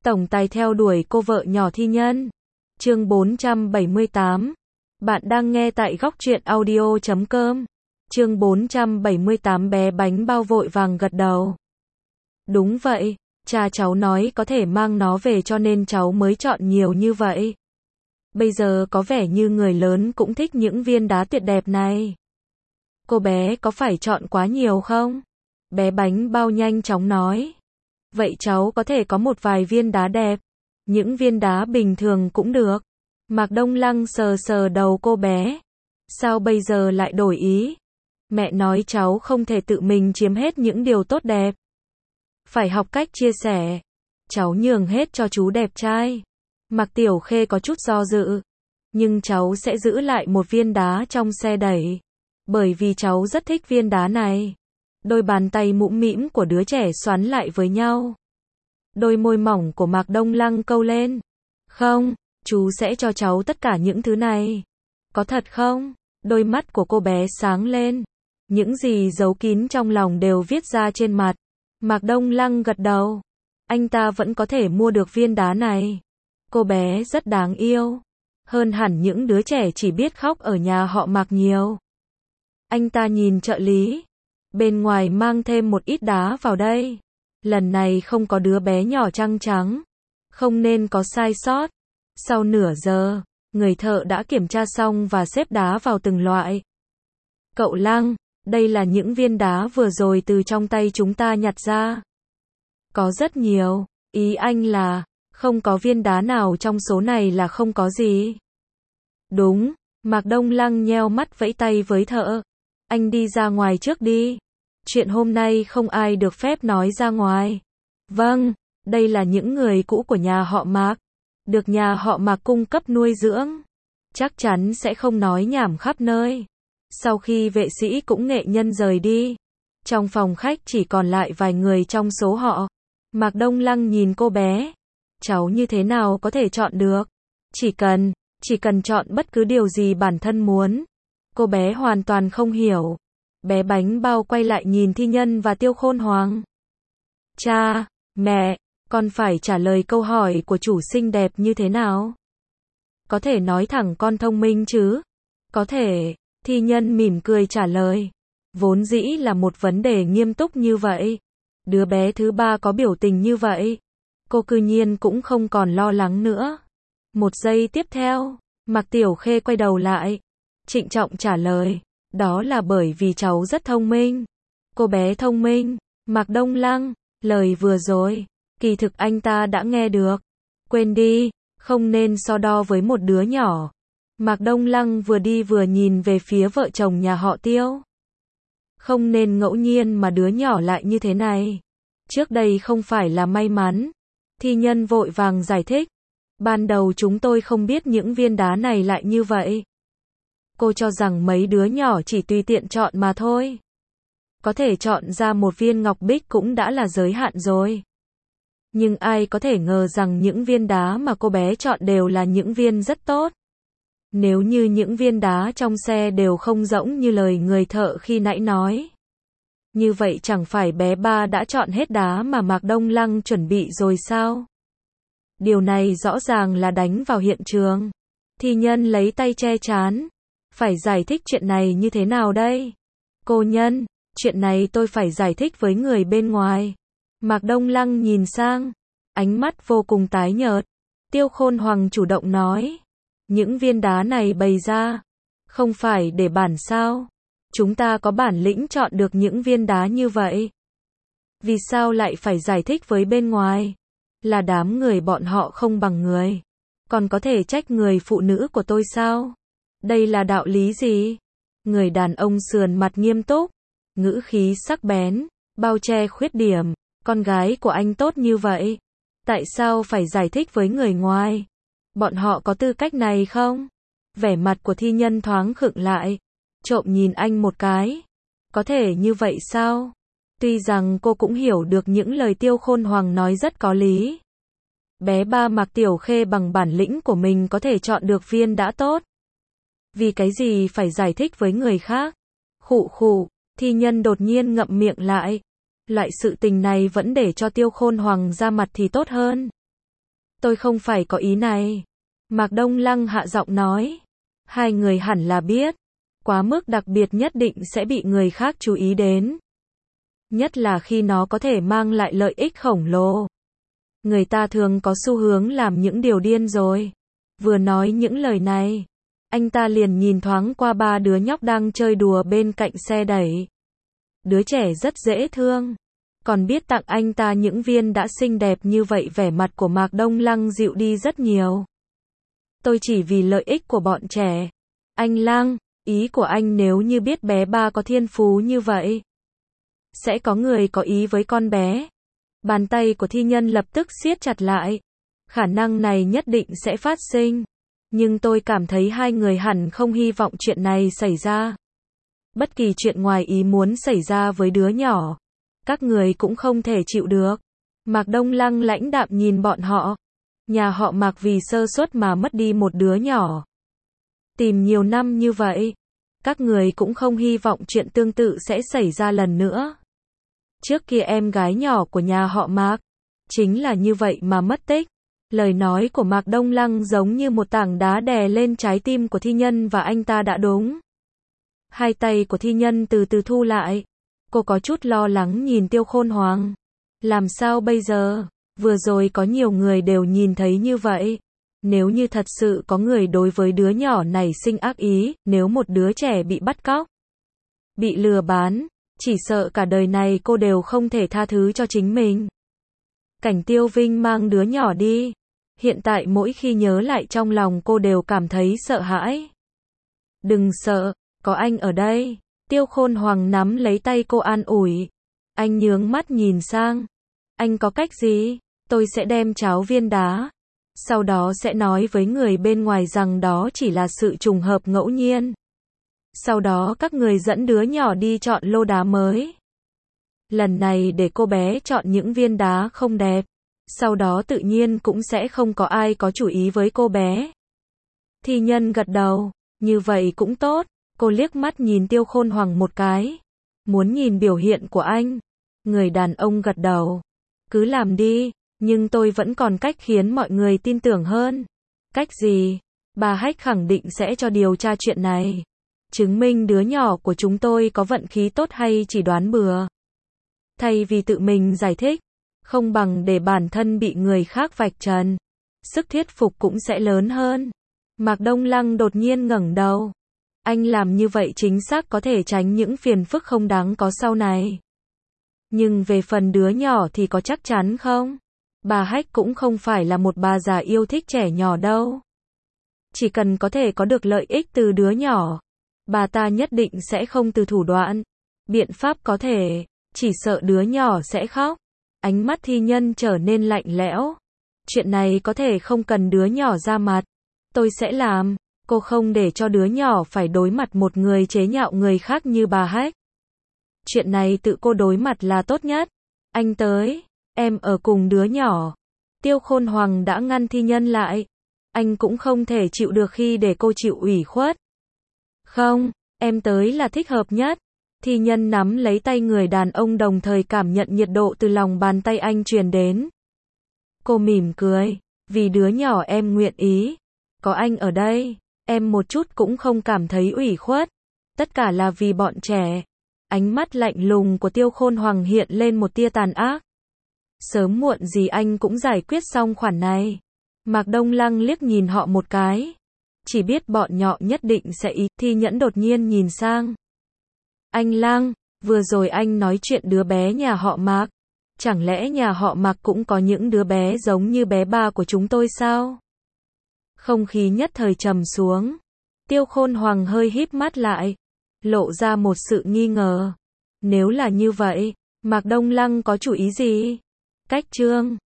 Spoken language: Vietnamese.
Tổng tài theo đuổi cô vợ nhỏ thi nhân. Chương 478. Bạn đang nghe tại góc truyện audio.com. Chương 478. Bé bánh bao vội vàng gật đầu. Đúng vậy, cha cháu nói có thể mang nó về cho nên cháu mới chọn nhiều như vậy. Bây giờ có vẻ như người lớn cũng thích những viên đá tuyệt đẹp này. Cô bé có phải chọn quá nhiều không? Bé bánh bao nhanh chóng nói. Vậy cháu có thể có một vài viên đá đẹp. Những viên đá bình thường cũng được. Mạc Đông Lăng sờ sờ đầu cô bé. Sao bây giờ lại đổi ý? Mẹ nói cháu không thể tự mình chiếm hết những điều tốt đẹp. Phải học cách chia sẻ. Cháu nhường hết cho chú đẹp trai. Mạc Tiểu Khê có chút do dự. Nhưng cháu sẽ giữ lại một viên đá trong xe đẩy. Bởi vì cháu rất thích viên đá này. Đôi bàn tay mũm mĩm của đứa trẻ xoắn lại với nhau. Đôi môi mỏng của Mạc Đông Lăng câu lên. Không, chú sẽ cho cháu tất cả những thứ này. Có thật không? Đôi mắt của cô bé sáng lên. Những gì giấu kín trong lòng đều viết ra trên mặt. Mạc Đông Lăng gật đầu. Anh ta vẫn có thể mua được viên đá này. Cô bé rất đáng yêu. Hơn hẳn những đứa trẻ chỉ biết khóc ở nhà họ Mạc nhiều. Anh ta nhìn trợ lý. Bên ngoài mang thêm một ít đá vào đây. Lần này không có đứa bé nhỏ trăng trắng. Không nên có sai sót. Sau nửa giờ, người thợ đã kiểm tra xong và xếp đá vào từng loại. Cậu Lăng, đây là những viên đá vừa rồi từ trong tay chúng ta nhặt ra. Có rất nhiều, ý anh là, không có viên đá nào trong số này là không có gì. Đúng, Mạc Đông Lăng nheo mắt vẫy tay với thợ. Anh đi ra ngoài trước đi. Chuyện hôm nay không ai được phép nói ra ngoài. Vâng, đây là những người cũ của nhà họ Mạc. Được nhà họ Mạc cung cấp nuôi dưỡng. Chắc chắn sẽ không nói nhảm khắp nơi. Sau khi vệ sĩ cũng nghệ nhân rời đi. Trong phòng khách chỉ còn lại vài người trong số họ. Mạc Đông Lăng nhìn cô bé. Cháu như thế nào có thể chọn được? Chỉ cần chọn bất cứ điều gì bản thân muốn. Cô bé hoàn toàn không hiểu. Bé bánh bao quay lại nhìn thi nhân và Tiêu Khôn Hoàng. Cha, mẹ, con phải trả lời câu hỏi của chủ xinh đẹp như thế nào? Có thể nói thẳng con thông minh chứ? Có thể, thi nhân mỉm cười trả lời. Vốn dĩ là một vấn đề nghiêm túc như vậy. Đứa bé thứ ba có biểu tình như vậy. Cô cư nhiên cũng không còn lo lắng nữa. Một giây tiếp theo, Mạc Tiểu Khê quay đầu lại. Trịnh trọng trả lời. Đó là bởi vì cháu rất thông minh. Cô bé thông minh. Mạc Đông Lăng, lời vừa rồi, kỳ thực anh ta đã nghe được. Quên đi, không nên so đo với một đứa nhỏ. Mạc Đông Lăng vừa đi vừa nhìn về phía vợ chồng nhà họ Tiêu. Không nên ngẫu nhiên mà đứa nhỏ lại như thế này. Trước đây không phải là may mắn. Thi nhân vội vàng giải thích. Ban đầu chúng tôi không biết những viên đá này lại như vậy. Cô cho rằng mấy đứa nhỏ chỉ tùy tiện chọn mà thôi. Có thể chọn ra một viên ngọc bích cũng đã là giới hạn rồi. Nhưng ai có thể ngờ rằng những viên đá mà cô bé chọn đều là những viên rất tốt. Nếu như những viên đá trong xe đều không giống như lời người thợ khi nãy nói. Như vậy chẳng phải bé ba đã chọn hết đá mà Mạc Đông Lăng chuẩn bị rồi sao? Điều này rõ ràng là đánh vào hiện trường. Thi nhân lấy tay che trán. Phải giải thích chuyện này như thế nào đây? Cô nhân, chuyện này tôi phải giải thích với người bên ngoài. Mạc Đông Lăng nhìn sang. Ánh mắt vô cùng tái nhợt. Tiêu Khôn Hoàng chủ động nói. Những viên đá này bày ra. Không phải để bản sao? Chúng ta có bản lĩnh chọn được những viên đá như vậy. Vì sao lại phải giải thích với bên ngoài? Là đám người bọn họ không bằng người. Còn có thể trách người phụ nữ của tôi sao? Đây là đạo lý gì? Người đàn ông sườn mặt nghiêm túc. Ngữ khí sắc bén. Bao che khuyết điểm. Con gái của anh tốt như vậy. Tại sao phải giải thích với người ngoài? Bọn họ có tư cách này không? Vẻ mặt của thi nhân thoáng khựng lại. Trộm nhìn anh một cái. Có thể như vậy sao? Tuy rằng cô cũng hiểu được những lời Tiêu Khôn Hoàng nói rất có lý. Bé ba Mạc Tiểu Khê bằng bản lĩnh của mình có thể chọn được viên đã tốt. Vì cái gì phải giải thích với người khác? Khụ khụ, thi nhân đột nhiên ngậm miệng lại. Loại sự tình này vẫn để cho Tiêu Khôn Hoàng ra mặt thì tốt hơn. Tôi không phải có ý này. Mạc Đông Lăng hạ giọng nói. Hai người hẳn là biết. Quá mức đặc biệt nhất định sẽ bị người khác chú ý đến. Nhất là khi nó có thể mang lại lợi ích khổng lồ. Người ta thường có xu hướng làm những điều điên rồi. Vừa nói những lời này, anh ta liền nhìn thoáng qua ba đứa nhóc đang chơi đùa bên cạnh xe đẩy. Đứa trẻ rất dễ thương. Còn biết tặng anh ta những viên đã xinh đẹp như vậy, vẻ mặt của Mạc Đông Lăng dịu đi rất nhiều. Tôi chỉ vì lợi ích của bọn trẻ. Anh Lăng, ý của anh nếu như biết bé ba có thiên phú như vậy, sẽ có người có ý với con bé. Bàn tay của thi nhân lập tức siết chặt lại. Khả năng này nhất định sẽ phát sinh. Nhưng tôi cảm thấy hai người hẳn không hy vọng chuyện này xảy ra. Bất kỳ chuyện ngoài ý muốn xảy ra với đứa nhỏ, các người cũng không thể chịu được. Mạc Đông Lăng lãnh đạm nhìn bọn họ. Nhà họ Mạc vì sơ suất mà mất đi một đứa nhỏ. Tìm nhiều năm như vậy, các người cũng không hy vọng chuyện tương tự sẽ xảy ra lần nữa. Trước kia em gái nhỏ của nhà họ Mạc chính là như vậy mà mất tích. Lời nói của Mạc Đông Lăng giống như một tảng đá đè lên trái tim của thi nhân và anh ta đã đúng. Hai tay của thi nhân từ từ thu lại. Cô có chút lo lắng nhìn Tiêu Khôn Hoàng. Làm sao bây giờ? Vừa rồi có nhiều người đều nhìn thấy như vậy. Nếu như thật sự có người đối với đứa nhỏ này sinh ác ý, nếu một đứa trẻ bị bắt cóc, bị lừa bán, chỉ sợ cả đời này cô đều không thể tha thứ cho chính mình. Cảnh Tiêu Vinh mang đứa nhỏ đi. Hiện tại mỗi khi nhớ lại trong lòng cô đều cảm thấy sợ hãi. Đừng sợ, có anh ở đây. Tiêu Khôn Hoàng nắm lấy tay cô an ủi. Anh nhướng mắt nhìn sang. Anh có cách gì? Tôi sẽ đem cháo viên đá. Sau đó sẽ nói với người bên ngoài rằng đó chỉ là sự trùng hợp ngẫu nhiên. Sau đó các người dẫn đứa nhỏ đi chọn lô đá mới. Lần này để cô bé chọn những viên đá không đẹp. Sau đó tự nhiên cũng sẽ không có ai có chủ ý với cô bé. Thi nhân gật đầu. Như vậy cũng tốt. Cô liếc mắt nhìn Tiêu Khôn Hoàng một cái. Muốn nhìn biểu hiện của anh. Người đàn ông gật đầu. Cứ làm đi. Nhưng tôi vẫn còn cách khiến mọi người tin tưởng hơn. Cách gì? Bà Hách khẳng định sẽ cho điều tra chuyện này. Chứng minh đứa nhỏ của chúng tôi có vận khí tốt hay chỉ đoán bừa. Thay vì tự mình giải thích, không bằng để bản thân bị người khác vạch trần. Sức thuyết phục cũng sẽ lớn hơn. Mạc Đông Lăng đột nhiên ngẩng đầu. Anh làm như vậy chính xác có thể tránh những phiền phức không đáng có sau này. Nhưng về phần đứa nhỏ thì có chắc chắn không? Bà Hách cũng không phải là một bà già yêu thích trẻ nhỏ đâu. Chỉ cần có thể có được lợi ích từ đứa nhỏ, bà ta nhất định sẽ không từ thủ đoạn. Biện pháp có thể, chỉ sợ đứa nhỏ sẽ khóc. Ánh mắt thi nhân trở nên lạnh lẽo. Chuyện này có thể không cần đứa nhỏ ra mặt. Tôi sẽ làm. Cô không để cho đứa nhỏ phải đối mặt một người chế nhạo người khác như bà Hách. Chuyện này tự cô đối mặt là tốt nhất. Anh tới. Em ở cùng đứa nhỏ. Tiêu Khôn Hoàng đã ngăn thi nhân lại. Anh cũng không thể chịu được khi để cô chịu ủy khuất. Không, em tới là thích hợp nhất. Thi nhân nắm lấy tay người đàn ông đồng thời cảm nhận nhiệt độ từ lòng bàn tay anh truyền đến. Cô mỉm cười. Vì đứa nhỏ em nguyện ý. Có anh ở đây, em một chút cũng không cảm thấy ủy khuất. Tất cả là vì bọn trẻ. Ánh mắt lạnh lùng của Tiêu Khôn Hoàng hiện lên một tia tàn ác. Sớm muộn gì anh cũng giải quyết xong khoản này. Mạc Đông Lăng liếc nhìn họ một cái. Chỉ biết bọn nhỏ nhất định sẽ ý. Thi Nhẫn đột nhiên nhìn sang. Anh Lăng, vừa rồi anh nói chuyện đứa bé nhà họ Mạc. Chẳng lẽ nhà họ Mạc cũng có những đứa bé giống như bé ba của chúng tôi sao? Không khí nhất thời trầm xuống. Tiêu Khôn Hoàng hơi híp mắt lại. Lộ ra một sự nghi ngờ. Nếu là như vậy, Mạc Đông Lăng có chủ ý gì? Cách chương